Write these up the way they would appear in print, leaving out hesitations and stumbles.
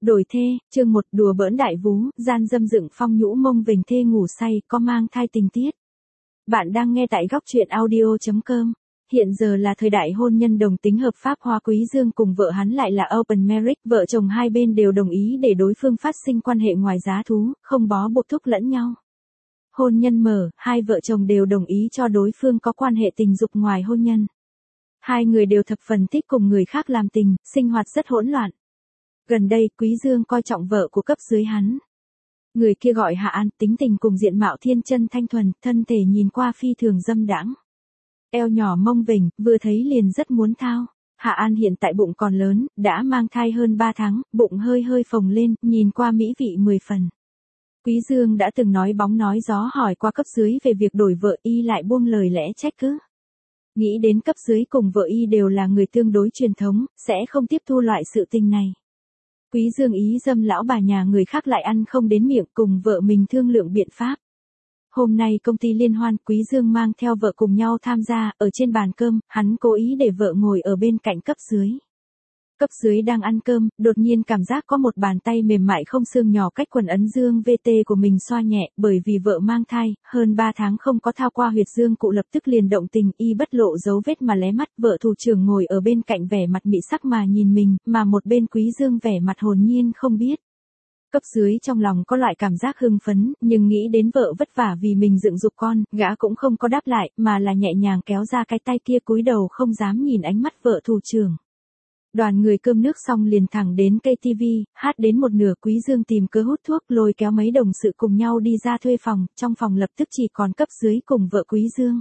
Đổi thê, chương 1 đùa bỡn đại vú, gian dâm dựng phong nhũ mông vểnh thê ngủ say, có mang thai tình tiết. Bạn đang nghe tại góc truyện audio.com. Hiện giờ là thời đại hôn nhân đồng tính hợp pháp. Hoa Quý Dương cùng vợ hắn lại là open marriage, vợ chồng hai bên đều đồng ý để đối phương phát sinh quan hệ ngoài giá thú, không bó buộc thúc lẫn nhau. Hôn nhân mở, hai vợ chồng đều đồng ý cho đối phương có quan hệ tình dục ngoài hôn nhân. Hai người đều thập phần thích cùng người khác làm tình, sinh hoạt rất hỗn loạn. Gần đây, Quý Dương coi trọng vợ của cấp dưới hắn. Người kia gọi Hạ An, tính tình cùng diện mạo thiên chân thanh thuần, thân thể nhìn qua phi thường dâm đãng. Eo nhỏ mông vểnh, vừa thấy liền rất muốn thao. Hạ An hiện tại bụng còn lớn, đã mang thai hơn 3 tháng, bụng hơi hơi phồng lên, nhìn qua mỹ vị 10 phần. Quý Dương đã từng nói bóng nói gió hỏi qua cấp dưới về việc đổi vợ, y lại buông lời lẽ trách cứ. Nghĩ đến cấp dưới cùng vợ y đều là người tương đối truyền thống, sẽ không tiếp thu loại sự tình này. Quý Dương ý dâm lão bà nhà người khác lại ăn không đến miệng, cùng vợ mình thương lượng biện pháp. Hôm nay công ty liên hoan, Quý Dương mang theo vợ cùng nhau tham gia, ở trên bàn cơm, hắn cố ý để vợ ngồi ở bên cạnh cấp dưới. Cấp dưới đang ăn cơm, đột nhiên cảm giác có một bàn tay mềm mại không xương nhỏ cách quần ấn dương VT của mình xoa nhẹ, bởi vì vợ mang thai, hơn 3 tháng không có thao qua huyệt dương cụ lập tức liền động tình, y bất lộ dấu vết mà lé mắt. Vợ thủ trưởng ngồi ở bên cạnh vẻ mặt mị sắc mà nhìn mình, mà một bên Quý Dương vẻ mặt hồn nhiên không biết. Cấp dưới trong lòng có loại cảm giác hưng phấn, nhưng nghĩ đến vợ vất vả vì mình dựng dục con, gã cũng không có đáp lại, mà là nhẹ nhàng kéo ra cái tay kia, cúi đầu không dám nhìn ánh mắt vợ thủ trưởng. Đoàn người cơm nước xong liền thẳng đến cây TV, hát đến một nửa Quý Dương tìm cớ hút thuốc, lôi kéo mấy đồng sự cùng nhau đi ra thuê phòng, trong phòng lập tức chỉ còn cấp dưới cùng vợ Quý Dương.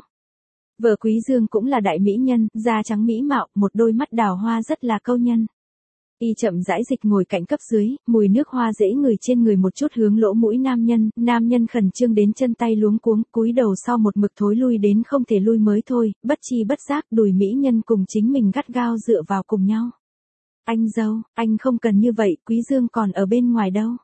Vợ Quý Dương cũng là đại mỹ nhân, da trắng mỹ mạo, một đôi mắt đào hoa rất là câu nhân. Y chậm rãi dịch ngồi cạnh cấp dưới, mùi nước hoa dễ ngửi trên người một chút hướng lỗ mũi nam nhân khẩn trương đến chân tay luống cuống, cúi đầu sau một mực thối lui đến không thể lui mới thôi, bất chi bất giác đùi mỹ nhân cùng chính mình gắt gao dựa vào cùng nhau. Anh dâu, anh không cần như vậy, Quý Dương còn ở bên ngoài đâu.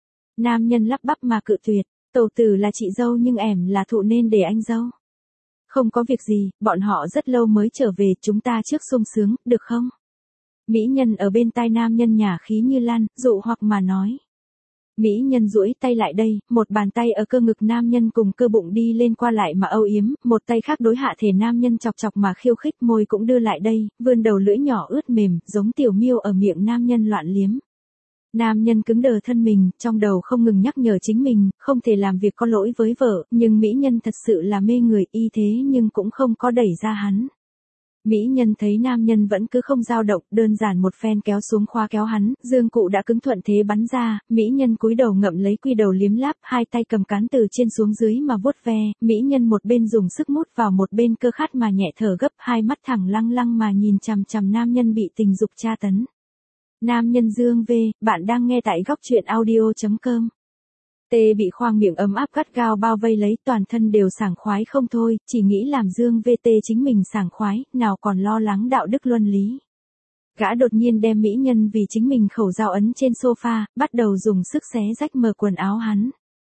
Nam nhân lắp bắp mà cự tuyệt, tẩu tử là chị dâu nhưng ẻm là thụ nên để anh dâu. Không có việc gì, bọn họ rất lâu mới trở về, chúng ta trước sung sướng, được không? Mỹ nhân ở bên tai nam nhân nhả khí như lan, dụ hoặc mà nói. Mỹ nhân duỗi tay lại đây, một bàn tay ở cơ ngực nam nhân cùng cơ bụng đi lên qua lại mà âu yếm, một tay khác đối hạ thể nam nhân chọc chọc mà khiêu khích, môi cũng đưa lại đây, vươn đầu lưỡi nhỏ ướt mềm, giống tiểu miêu ở miệng nam nhân loạn liếm. Nam nhân cứng đờ thân mình, trong đầu không ngừng nhắc nhở chính mình, không thể làm việc có lỗi với vợ, nhưng mỹ nhân thật sự là mê người, y thế nhưng cũng không có đẩy ra hắn. Mỹ nhân thấy nam nhân vẫn cứ không dao động, đơn giản một phen kéo xuống khóa kéo hắn, dương cụ đã cứng thuận thế bắn ra, mỹ nhân cúi đầu ngậm lấy quy đầu liếm láp, hai tay cầm cán từ trên xuống dưới mà vuốt ve, mỹ nhân một bên dùng sức mút vào một bên cơ khát mà nhẹ thở gấp, hai mắt thẳng lăng lăng mà nhìn chằm chằm nam nhân bị tình dục tra tấn. Nam nhân Dương V, bạn đang nghe tại góc truyện audio.com. Tê bị khoang miệng ấm áp gắt gao bao vây lấy, toàn thân đều sảng khoái không thôi, chỉ nghĩ làm Dương VT chính mình sảng khoái, nào còn lo lắng đạo đức luân lý. Gã đột nhiên đem mỹ nhân vì chính mình khẩu dao ấn trên sofa, bắt đầu dùng sức xé rách mờ quần áo hắn.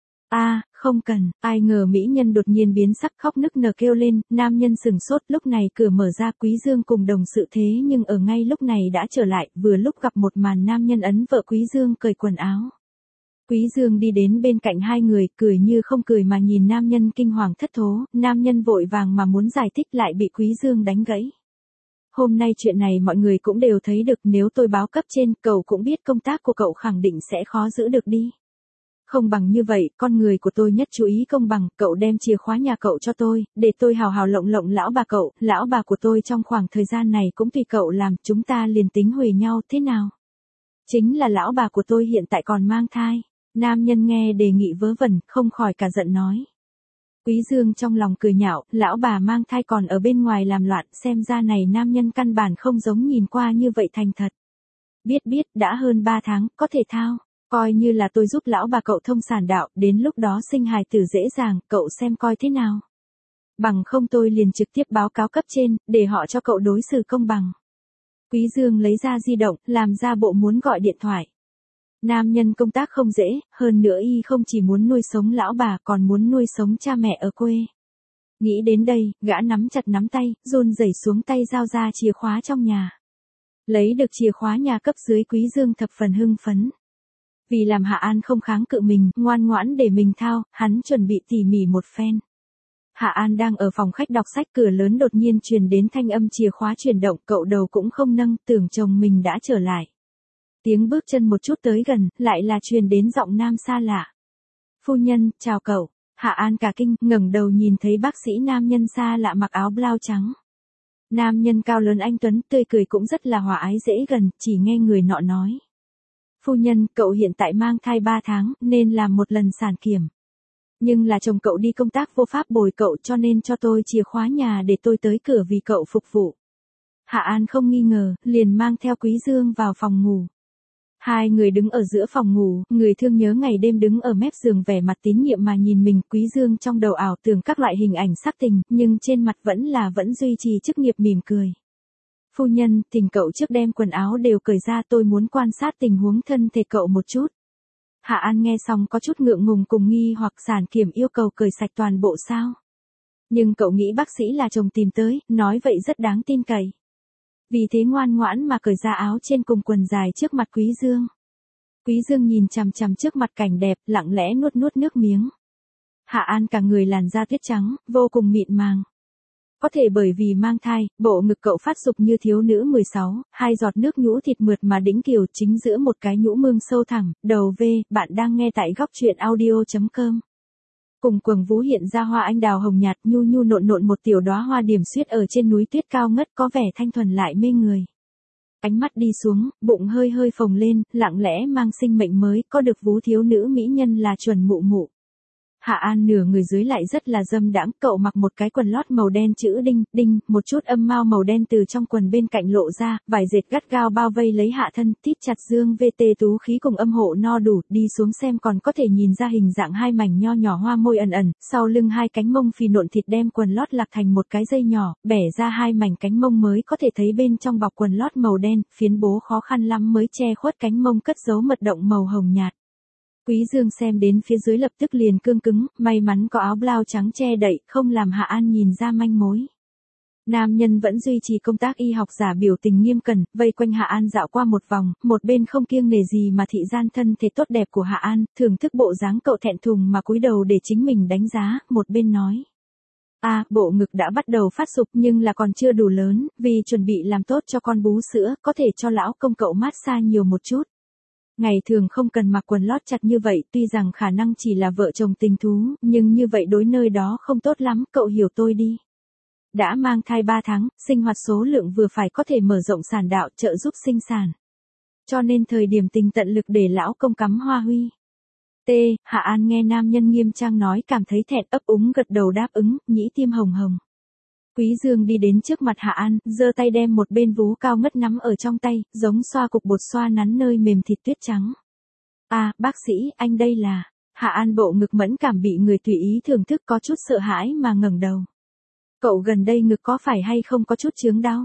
Không cần, ai ngờ mỹ nhân đột nhiên biến sắc khóc nức nở kêu lên, nam nhân sừng sốt, lúc này cửa mở ra, Quý Dương cùng đồng sự thế nhưng ở ngay lúc này đã trở lại, vừa lúc gặp một màn nam nhân ấn vợ Quý Dương cởi quần áo. Quý Dương đi đến bên cạnh hai người, cười như không cười mà nhìn nam nhân kinh hoàng thất thố, nam nhân vội vàng mà muốn giải thích lại bị Quý Dương đánh gãy. Hôm nay chuyện này mọi người cũng đều thấy được, nếu tôi báo cấp trên, cậu cũng biết công tác của cậu khẳng định sẽ khó giữ được đi. Không bằng như vậy, con người của tôi nhất chú ý công bằng, cậu đem chìa khóa nhà cậu cho tôi, để tôi hào hào lộng lộng lão bà cậu, lão bà của tôi trong khoảng thời gian này cũng tùy cậu làm, chúng ta liền tính huề nhau, thế nào? Chính là lão bà của tôi hiện tại còn mang thai. Nam nhân nghe đề nghị vớ vẩn, không khỏi cả giận nói. Quý Dương trong lòng cười nhạo, lão bà mang thai còn ở bên ngoài làm loạn, xem ra này nam nhân căn bản không giống nhìn qua như vậy thành thật. Biết, đã hơn 3 tháng, có thể thao, coi như là tôi giúp lão bà cậu thông sản đạo, đến lúc đó sinh hài tử dễ dàng, cậu xem coi thế nào. Bằng không tôi liền trực tiếp báo cáo cấp trên, để họ cho cậu đối xử công bằng. Quý Dương lấy ra di động, làm ra bộ muốn gọi điện thoại. Nam nhân công tác không dễ, hơn nữa y không chỉ muốn nuôi sống lão bà còn muốn nuôi sống cha mẹ ở quê. Nghĩ đến đây, gã nắm chặt nắm tay, run rẩy xuống tay giao ra chìa khóa trong nhà. Lấy được chìa khóa nhà cấp dưới, Quý Dương thập phần hưng phấn. Vì làm Hạ An không kháng cự mình, ngoan ngoãn để mình thao, hắn chuẩn bị tỉ mỉ một phen. Hạ An đang ở phòng khách đọc sách, cửa lớn đột nhiên truyền đến thanh âm chìa khóa chuyển động, cậu đầu cũng không nâng, tưởng chồng mình đã trở lại. Tiếng bước chân một chút tới gần, lại là truyền đến giọng nam xa lạ. Phu nhân, chào cậu. Hạ An cả kinh, ngẩng đầu nhìn thấy bác sĩ nam nhân xa lạ mặc áo blau trắng. Nam nhân cao lớn anh tuấn, tươi cười cũng rất là hòa ái dễ gần, chỉ nghe người nọ nói. Phu nhân, cậu hiện tại mang thai 3 tháng, nên làm một lần sản kiểm. Nhưng là chồng cậu đi công tác vô pháp bồi cậu, cho nên cho tôi chìa khóa nhà để tôi tới cửa vì cậu phục vụ. Hạ An không nghi ngờ, liền mang theo Quý Dương vào phòng ngủ. Hai người đứng ở giữa phòng ngủ, người thương nhớ ngày đêm đứng ở mép giường vẻ mặt tín nhiệm mà nhìn mình. Quý Dương trong đầu ảo tưởng các loại hình ảnh sắc tình, nhưng trên mặt vẫn duy trì chức nghiệp mỉm cười. Phu nhân, thỉnh cậu trước đem quần áo đều cởi ra, tôi muốn quan sát tình huống thân thể cậu một chút. Hạ An nghe xong có chút ngượng ngùng cùng nghi hoặc sản kiểm yêu cầu cởi sạch toàn bộ sao. Nhưng cậu nghĩ bác sĩ là chồng tìm tới, nói vậy rất đáng tin cậy. Vì thế ngoan ngoãn mà cởi ra áo trên cùng quần dài trước mặt Quý Dương. Quý Dương nhìn chằm chằm trước mặt cảnh đẹp, lặng lẽ nuốt nuốt nước miếng. Hạ An cả người làn da tuyết trắng, vô cùng mịn màng. Có thể bởi vì mang thai, bộ ngực cậu phát dục như thiếu nữ 16, hai giọt nước nhũ thịt mượt mà đĩnh kiều chính giữa một cái nhũ mương sâu thẳng, đầu V, bạn đang nghe tại góc truyện audio.com. Cùng quầng vú hiện ra hoa anh đào hồng nhạt nhu nhu nộn nộn một tiểu đóa hoa điểm xuyết ở trên núi tuyết cao ngất có vẻ thanh thuần lại mê người. Ánh mắt đi xuống, bụng hơi hơi phồng lên, lặng lẽ mang sinh mệnh mới, có được vú thiếu nữ mỹ nhân là chuẩn mụ mụ. Hạ An nửa người dưới lại rất là dâm đãng, cậu mặc một cái quần lót màu đen chữ đinh, đinh, một chút âm mao màu đen từ trong quần bên cạnh lộ ra, vải dệt gắt gao bao vây lấy hạ thân, tít chặt dương VT tú khí cùng âm hộ no đủ, đi xuống xem còn có thể nhìn ra hình dạng hai mảnh nho nhỏ hoa môi ẩn ẩn, sau lưng hai cánh mông phì nộn thịt đem quần lót lạc thành một cái dây nhỏ, bẻ ra hai mảnh cánh mông mới có thể thấy bên trong bọc quần lót màu đen, phiến bố khó khăn lắm mới che khuất cánh mông cất giấu mật động màu hồng nhạt. Quý Dương xem đến phía dưới lập tức liền cương cứng, may mắn có áo blau trắng che đậy, không làm Hạ An nhìn ra manh mối. Nam nhân vẫn duy trì công tác y học giả biểu tình nghiêm cẩn, vây quanh Hạ An dạo qua một vòng, một bên không kiêng nể gì mà thị gian thân thể tốt đẹp của Hạ An, thưởng thức bộ dáng cậu thẹn thùng mà cúi đầu để chính mình đánh giá, một bên nói. Bộ ngực đã bắt đầu phát dục nhưng là còn chưa đủ lớn, vì chuẩn bị làm tốt cho con bú sữa, có thể cho lão công cậu massage nhiều một chút. Ngày thường không cần mặc quần lót chặt như vậy, tuy rằng khả năng chỉ là vợ chồng tình thú, nhưng như vậy đối nơi đó không tốt lắm, cậu hiểu tôi đi. Đã mang thai 3 tháng, sinh hoạt số lượng vừa phải có thể mở rộng sản đạo trợ giúp sinh sản. Cho nên thời điểm tình tận lực để lão công cắm hoa huy. Hạ An nghe nam nhân nghiêm trang nói cảm thấy thẹn, ấp úng gật đầu đáp ứng, nhĩ tim hồng hồng. Quý Dương đi đến trước mặt Hạ An, giơ tay đem một bên vú cao ngất nắm ở trong tay, giống xoa cục bột xoa nắn nơi mềm thịt tuyết trắng. Bác sĩ, anh đây là. Hạ An bộ ngực mẫn cảm bị người tùy ý thưởng thức có chút sợ hãi mà ngẩng đầu. Cậu gần đây ngực có phải hay không có chút chướng đau?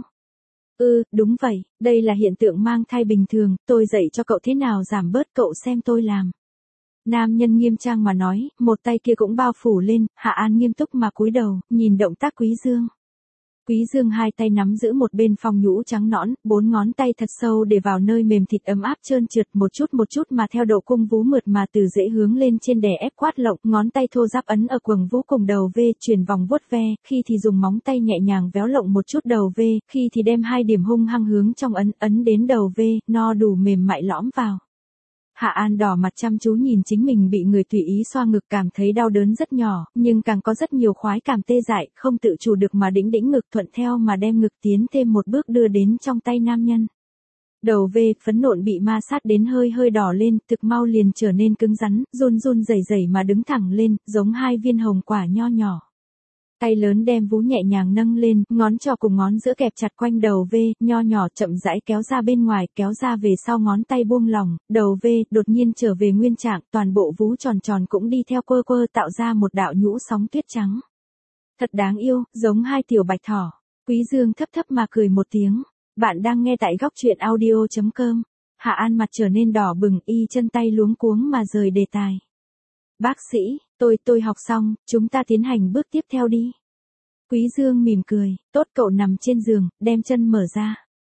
Đúng vậy, đây là hiện tượng mang thai bình thường, tôi dạy cho cậu thế nào giảm bớt, cậu xem tôi làm. Nam nhân nghiêm trang mà nói, một tay kia cũng bao phủ lên, Hạ An nghiêm túc mà cúi đầu, nhìn động tác Quý Dương. Quý Dương hai tay nắm giữ một bên phong nhũ trắng nõn, 4 ngón tay thật sâu để vào nơi mềm thịt ấm áp trơn trượt một chút mà theo độ cung vú mượt mà từ dễ hướng lên trên đè ép quát lộng, ngón tay thô ráp ấn ở quầng vú cùng đầu V, chuyển vòng vuốt ve, khi thì dùng móng tay nhẹ nhàng véo lộng một chút đầu V, khi thì đem hai điểm hung hăng hướng trong ấn đến đầu V, no đủ mềm mại lõm vào. Hạ An đỏ mặt chăm chú nhìn chính mình bị người tùy ý xoa ngực cảm thấy đau đớn rất nhỏ, nhưng càng có rất nhiều khoái cảm tê dại, không tự chủ được mà đĩnh ngực thuận theo mà đem ngực tiến thêm một bước đưa đến trong tay nam nhân. Đầu V phấn nộn bị ma sát đến hơi hơi đỏ lên, thực mau liền trở nên cứng rắn, run rẩy mà đứng thẳng lên, giống hai viên hồng quả nho nhỏ. Tay lớn đem vú nhẹ nhàng nâng lên, ngón trỏ cùng ngón giữa kẹp chặt quanh đầu V, nho nhỏ chậm rãi kéo ra bên ngoài, kéo ra về sau ngón tay buông lỏng, đầu V đột nhiên trở về nguyên trạng, toàn bộ vú tròn tròn cũng đi theo quơ tạo ra một đạo nhũ sóng tuyết trắng. Thật đáng yêu, giống hai tiểu bạch thỏ. Quý Dương thấp thấp mà cười một tiếng. Bạn đang nghe tại góc truyện audio.com. Hạ An mặt trở nên đỏ bừng, y chân tay luống cuống mà rời đề tài. Bác sĩ, tôi học xong, chúng ta tiến hành bước tiếp theo đi. Quý Dương mỉm cười, tốt, cậu nằm trên giường, đem chân mở ra.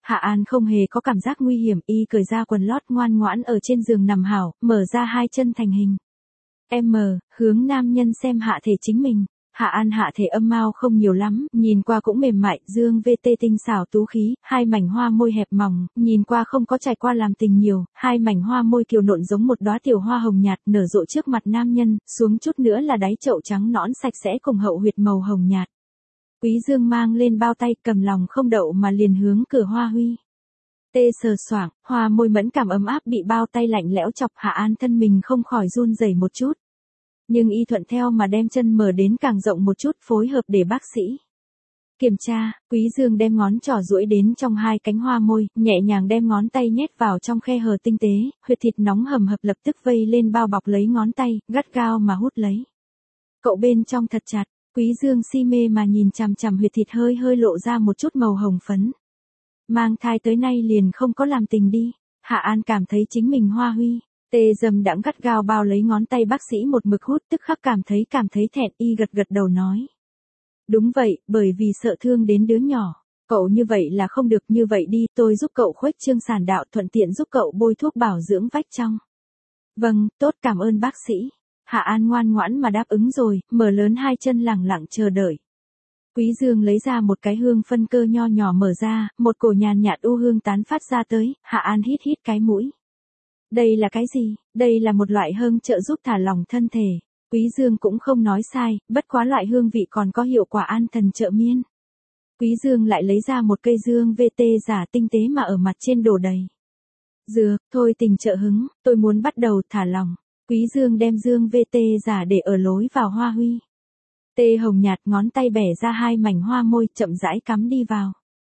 Hạ An không hề có cảm giác nguy hiểm, y cởi ra quần lót ngoan ngoãn ở trên giường nằm hảo, mở ra hai chân thành hình M, hướng nam nhân xem hạ thể chính mình. Hạ An hạ thể âm mao không nhiều lắm, nhìn qua cũng mềm mại, dương VT tinh xảo tú khí, hai mảnh hoa môi hẹp mỏng, nhìn qua không có trải qua làm tình nhiều, hai mảnh hoa môi kiều nộn giống một đóa tiểu hoa hồng nhạt nở rộ trước mặt nam nhân, xuống chút nữa là đáy chậu trắng nõn sạch sẽ cùng hậu huyệt màu hồng nhạt. Quý Dương mang lên bao tay, cầm lòng không đậu mà liền hướng cửa Hoa Huy. Tê sờ soạng, hoa môi mẫn cảm ấm áp bị bao tay lạnh lẽo chọc, Hạ An thân mình không khỏi run rẩy một chút. Nhưng y thuận theo mà đem chân mở đến càng rộng một chút, phối hợp để bác sĩ kiểm tra. Quý Dương đem ngón trỏ duỗi đến trong hai cánh hoa môi, nhẹ nhàng đem ngón tay nhét vào trong khe hở tinh tế, huyệt thịt nóng hầm hập lập tức vây lên bao bọc lấy ngón tay, gắt gao mà hút lấy. Cậu bên trong thật chặt, Quý Dương si mê mà nhìn chằm chằm huyệt thịt hơi hơi lộ ra một chút màu hồng phấn. Mang thai tới nay liền không có làm tình đi. Hạ An cảm thấy chính mình Hoa Huy. Tê dầm đãng gắt gao bao lấy ngón tay bác sĩ một mực hút, tức khắc cảm thấy thẹn, y gật gật đầu nói. Đúng vậy, bởi vì sợ thương đến đứa nhỏ. Cậu như vậy là không được, như vậy đi, tôi giúp cậu khuếch trương sản đạo, thuận tiện giúp cậu bôi thuốc bảo dưỡng vách trong. Vâng, tốt, cảm ơn bác sĩ. Hạ An ngoan ngoãn mà đáp ứng rồi, mở lớn hai chân lẳng lặng chờ đợi. Quý Dương lấy ra một cái hương phân cơ nho nhỏ mở ra, một cổ nhàn nhạt u hương tán phát ra tới, Hạ An hít hít cái mũi. Đây là cái gì? Đây là một loại hương trợ giúp thả lỏng thân thể. Quý Dương cũng không nói sai, bất quá loại hương vị còn có hiệu quả an thần trợ miên. Quý Dương lại lấy ra một cây dương VT giả tinh tế mà ở mặt trên đổ đầy. Dược, thôi tình trợ hứng, tôi muốn bắt đầu thả lỏng. Quý Dương đem dương VT giả để ở lối vào Hoa Huy. Tê hồng nhạt, ngón tay bẻ ra hai mảnh hoa môi, chậm rãi cắm đi vào.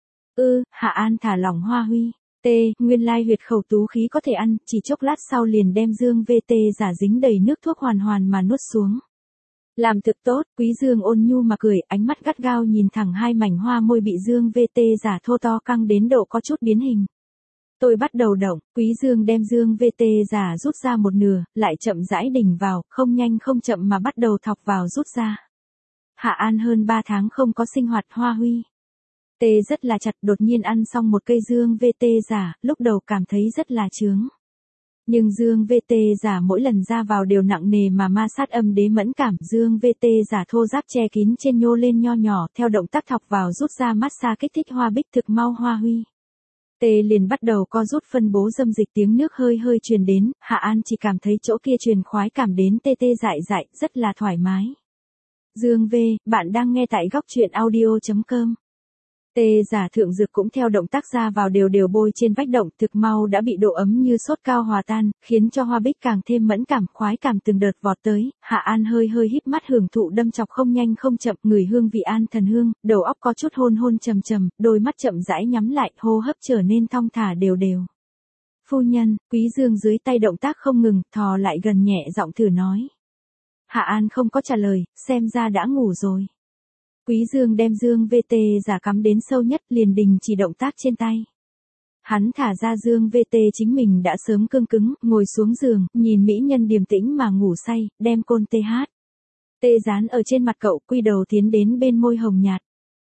Hạ An thả lỏng Hoa Huy. Nguyên lai huyệt khẩu tú khí có thể ăn, chỉ chốc lát sau liền đem dương VT giả dính đầy nước thuốc hoàn hoàn mà nuốt xuống. Làm thực tốt, Quý Dương ôn nhu mà cười, ánh mắt gắt gao nhìn thẳng hai mảnh hoa môi bị dương VT giả thô to căng đến độ có chút biến hình. Tôi bắt đầu động, Quý Dương đem dương VT giả rút ra một nửa, lại chậm rãi đỉnh vào, không nhanh không chậm mà bắt đầu thọc vào rút ra. Hạ An hơn 3 tháng không có sinh hoạt Hoa Huy. Tê rất là chặt, đột nhiên ăn xong một cây dương VT giả, lúc đầu cảm thấy rất là chướng. Nhưng dương VT giả mỗi lần ra vào đều nặng nề mà ma sát âm đế mẫn cảm, dương VT giả thô ráp che kín trên nhô lên nho nhỏ, theo động tác thọc vào rút ra massage kích thích Hoa Bích thực mau Hoa Huy. Tê liền bắt đầu co rút phân bố dâm dịch, tiếng nước hơi hơi truyền đến, Hạ An chỉ cảm thấy chỗ kia truyền khoái cảm đến tê tê dại dại, rất là thoải mái. Dương V, bạn đang nghe tại góc truyện audio.com. Tê giả thượng dược cũng theo động tác ra vào đều đều bôi trên vách động, thực mau đã bị độ ấm như sốt cao hòa tan, khiến cho Hoa Bích càng thêm mẫn cảm, khoái cảm từng đợt vọt tới. Hạ An hơi hơi híp mắt hưởng thụ đâm chọc không nhanh không chậm, ngửi hương vị an thần hương, đầu óc có chút hôn hôn trầm trầm, đôi mắt chậm rãi nhắm lại, hô hấp trở nên thong thả đều đều. Phu nhân, Quý Dương dưới tay động tác không ngừng, thò lại gần nhẹ giọng thử nói. Hạ An không có trả lời, xem ra đã ngủ rồi. Quý Dương đem dương VT giả cắm đến sâu nhất, liền đình chỉ động tác trên tay. Hắn thả ra dương VT chính mình đã sớm cương cứng, ngồi xuống giường, nhìn mỹ nhân điềm tĩnh mà ngủ say, đem côn TH. Tê dán ở trên mặt cậu, quy đầu tiến đến bên môi hồng nhạt.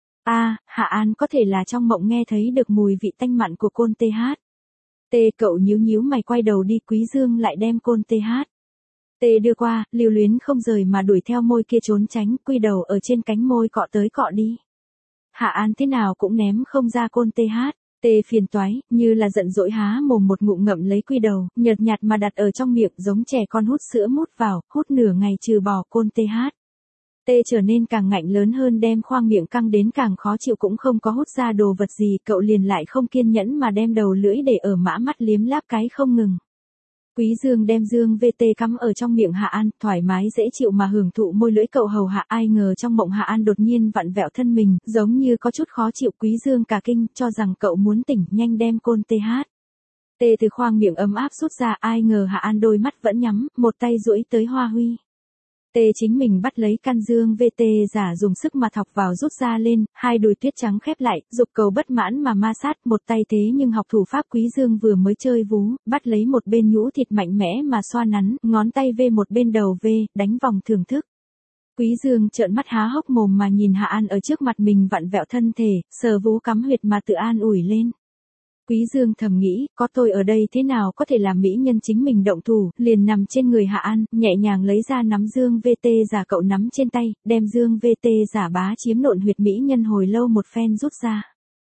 Hạ An có thể là trong mộng nghe thấy được mùi vị tanh mặn của côn TH. Cậu nhíu nhíu mày quay đầu đi, Quý Dương lại đem côn TH. Tê đưa qua, lưu luyến không rời mà đuổi theo môi kia trốn tránh, quy đầu ở trên cánh môi cọ tới cọ đi. Hạ An thế nào cũng ném không ra côn TH. Tê phiền toái, như là giận dỗi há mồm một ngụm ngậm lấy quy đầu, nhợt nhạt mà đặt ở trong miệng giống trẻ con hút sữa mút vào, hút nửa ngày trừ bỏ côn TH. Tê trở nên càng ngạnh lớn hơn, đem khoang miệng căng đến càng khó chịu, cũng không có hút ra đồ vật gì, cậu liền lại không kiên nhẫn mà đem đầu lưỡi để ở mã mắt liếm láp cái không ngừng. Quý Dương đem dương VT cắm ở trong miệng Hạ An, thoải mái dễ chịu mà hưởng thụ môi lưỡi cậu hầu hạ, ai ngờ trong mộng Hạ An đột nhiên vặn vẹo thân mình, giống như có chút khó chịu. Quý Dương cả kinh, cho rằng cậu muốn tỉnh, nhanh đem côn TH. Tê từ khoang miệng ấm áp rút ra, ai ngờ Hạ An đôi mắt vẫn nhắm, một tay duỗi tới Hoa Huy. Tê chính mình bắt lấy căn dương VT giả dùng sức mà thọc vào rút ra lên, hai đùi tuyết trắng khép lại, dục cầu bất mãn mà ma sát, một tay thế nhưng học thủ pháp. Quý Dương vừa mới chơi vú, bắt lấy một bên nhũ thịt mạnh mẽ mà xoa nắn, ngón tay V một bên đầu V, đánh vòng thưởng thức. Quý Dương trợn mắt há hốc mồm mà nhìn Hạ An ở trước mặt mình vặn vẹo thân thể, sờ vú cắm huyệt mà tự an ủi lên. Quý Dương thầm nghĩ, có tôi ở đây thế nào có thể làm mỹ nhân chính mình động thủ, liền nằm trên người Hạ An, nhẹ nhàng lấy ra nắm Dương VT giả cậu nắm trên tay, đem Dương VT giả bá chiếm nộn huyệt mỹ nhân hồi lâu một phen rút ra.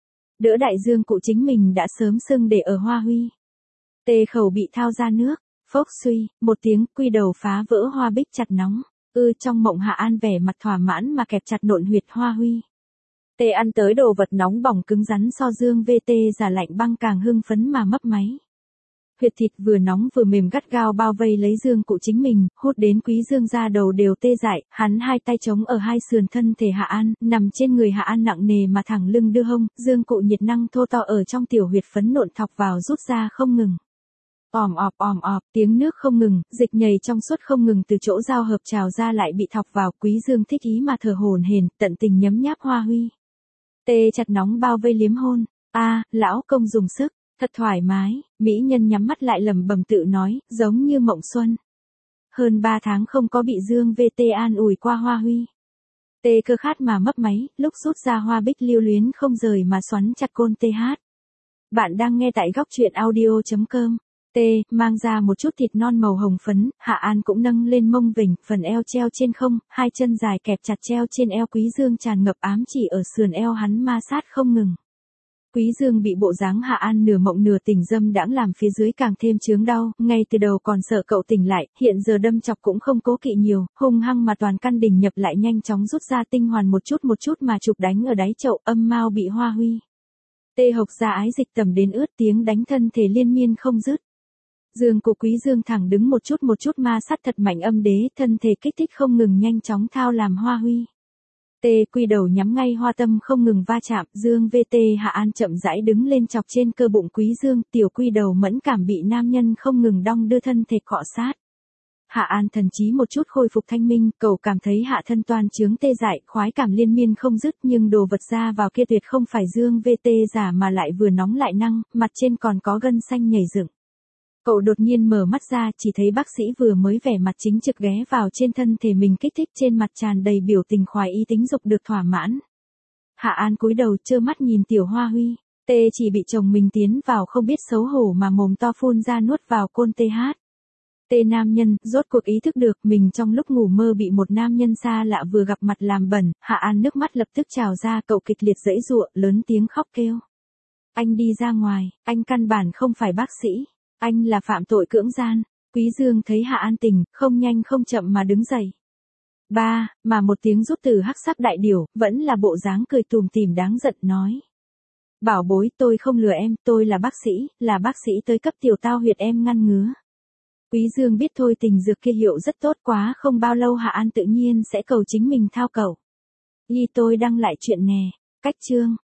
Đỡ đại dương cụ chính mình đã sớm sưng để ở hoa huy. Tê khẩu bị thao ra nước, phốc suy, một tiếng quy đầu phá vỡ hoa bích chặt nóng, trong mộng Hạ An vẻ mặt thỏa mãn mà kẹp chặt nộn huyệt hoa huy. Tê ăn tới đồ vật nóng bỏng cứng rắn so Dương VT giả lạnh băng càng hưng phấn mà mấp máy. Huyệt thịt vừa nóng vừa mềm gắt gao bao vây lấy Dương cụ chính mình, hút đến Quý Dương ra đầu đều tê dại, hắn hai tay chống ở hai sườn thân thể Hạ An, nằm trên người Hạ An nặng nề mà thẳng lưng đưa hông, Dương cụ nhiệt năng thô to ở trong tiểu huyệt phấn nộn thọc vào rút ra không ngừng. Òm ọp, tiếng nước không ngừng, dịch nhầy trong suốt không ngừng từ chỗ giao hợp trào ra lại bị thọc vào, Quý Dương thích ý mà thở hổn hển, tận tình nhấm nháp hoa huy. Tê chặt nóng bao vây liếm hôn, lão công dùng sức, thật thoải mái, mỹ nhân nhắm mắt lại lẩm bẩm tự nói, giống như mộng xuân. Hơn 3 tháng không có bị Dương VT an ủi qua hoa huy. Tê cơ khát mà mấp máy, lúc rút ra hoa bích lưu luyến không rời mà xoắn chặt côn TH. Bạn đang nghe tại góc truyện audio.com. Tê, mang ra một chút thịt non màu hồng phấn, Hạ An cũng nâng lên mông vỉnh, phần eo treo trên không, hai chân dài kẹp chặt treo trên eo Quý Dương tràn ngập ám chỉ ở sườn eo hắn ma sát không ngừng. Quý Dương bị bộ dáng Hạ An nửa mộng nửa tỉnh dâm đãng làm phía dưới càng thêm chướng đau, ngay từ đầu còn sợ cậu tỉnh lại, hiện giờ đâm chọc cũng không cố kỵ nhiều, hung hăng mà toàn căn đỉnh nhập lại nhanh chóng rút ra tinh hoàn một chút mà chụp đánh ở đáy chậu, âm mao bị hoa huy. Tê hộc ra ái dịch tầm đến ướt, tiếng đánh thân thể liên miên không dứt. Dương cụ Quý Dương thẳng đứng một chút ma sát thật mạnh âm đế, thân thể kích thích không ngừng nhanh chóng thao làm hoa huy. Tê quy đầu nhắm ngay hoa tâm không ngừng va chạm, Dương VT Hạ An chậm rãi đứng lên chọc trên cơ bụng Quý Dương, tiểu quy đầu mẫn cảm bị nam nhân không ngừng đong đưa thân thể cọ sát. Hạ An thần trí một chút khôi phục thanh minh, cậu cảm thấy hạ thân toàn chướng tê dại, khoái cảm liên miên không dứt, nhưng đồ vật ra vào kia tuyệt không phải Dương VT giả mà lại vừa nóng lại năng, mặt trên còn có gân xanh nhảy dựng. Cậu đột nhiên mở mắt ra, chỉ thấy bác sĩ vừa mới vẻ mặt chính trực ghé vào trên thân thể mình kích thích, trên mặt tràn đầy biểu tình khoái ý tính dục được thỏa mãn. Hạ An cúi đầu trơ mắt nhìn tiểu hoa huy, Tê chỉ bị chồng mình tiến vào không biết xấu hổ mà mồm to phun ra nuốt vào côn TH. Tê nam nhân, rốt cuộc ý thức được mình trong lúc ngủ mơ bị một nam nhân xa lạ vừa gặp mặt làm bẩn, Hạ An nước mắt lập tức trào ra, cậu kịch liệt giãy giụa, lớn tiếng khóc kêu. Anh đi ra ngoài, anh căn bản không phải bác sĩ. Anh là phạm tội cưỡng gian. Quý Dương thấy Hạ An tỉnh, không nhanh không chậm mà đứng dậy. Mà một tiếng rút từ hắc sắc đại điểu, vẫn là bộ dáng cười tùm tìm đáng giận nói. Bảo bối, tôi không lừa em, tôi là bác sĩ tới cấp tiểu tao huyệt em ngăn ngứa. Quý Dương biết thôi tình dược kia hiệu rất tốt quá, không bao lâu Hạ An tự nhiên sẽ cầu chính mình thao cậu. Tôi đăng lại chuyện nè. Cách chương.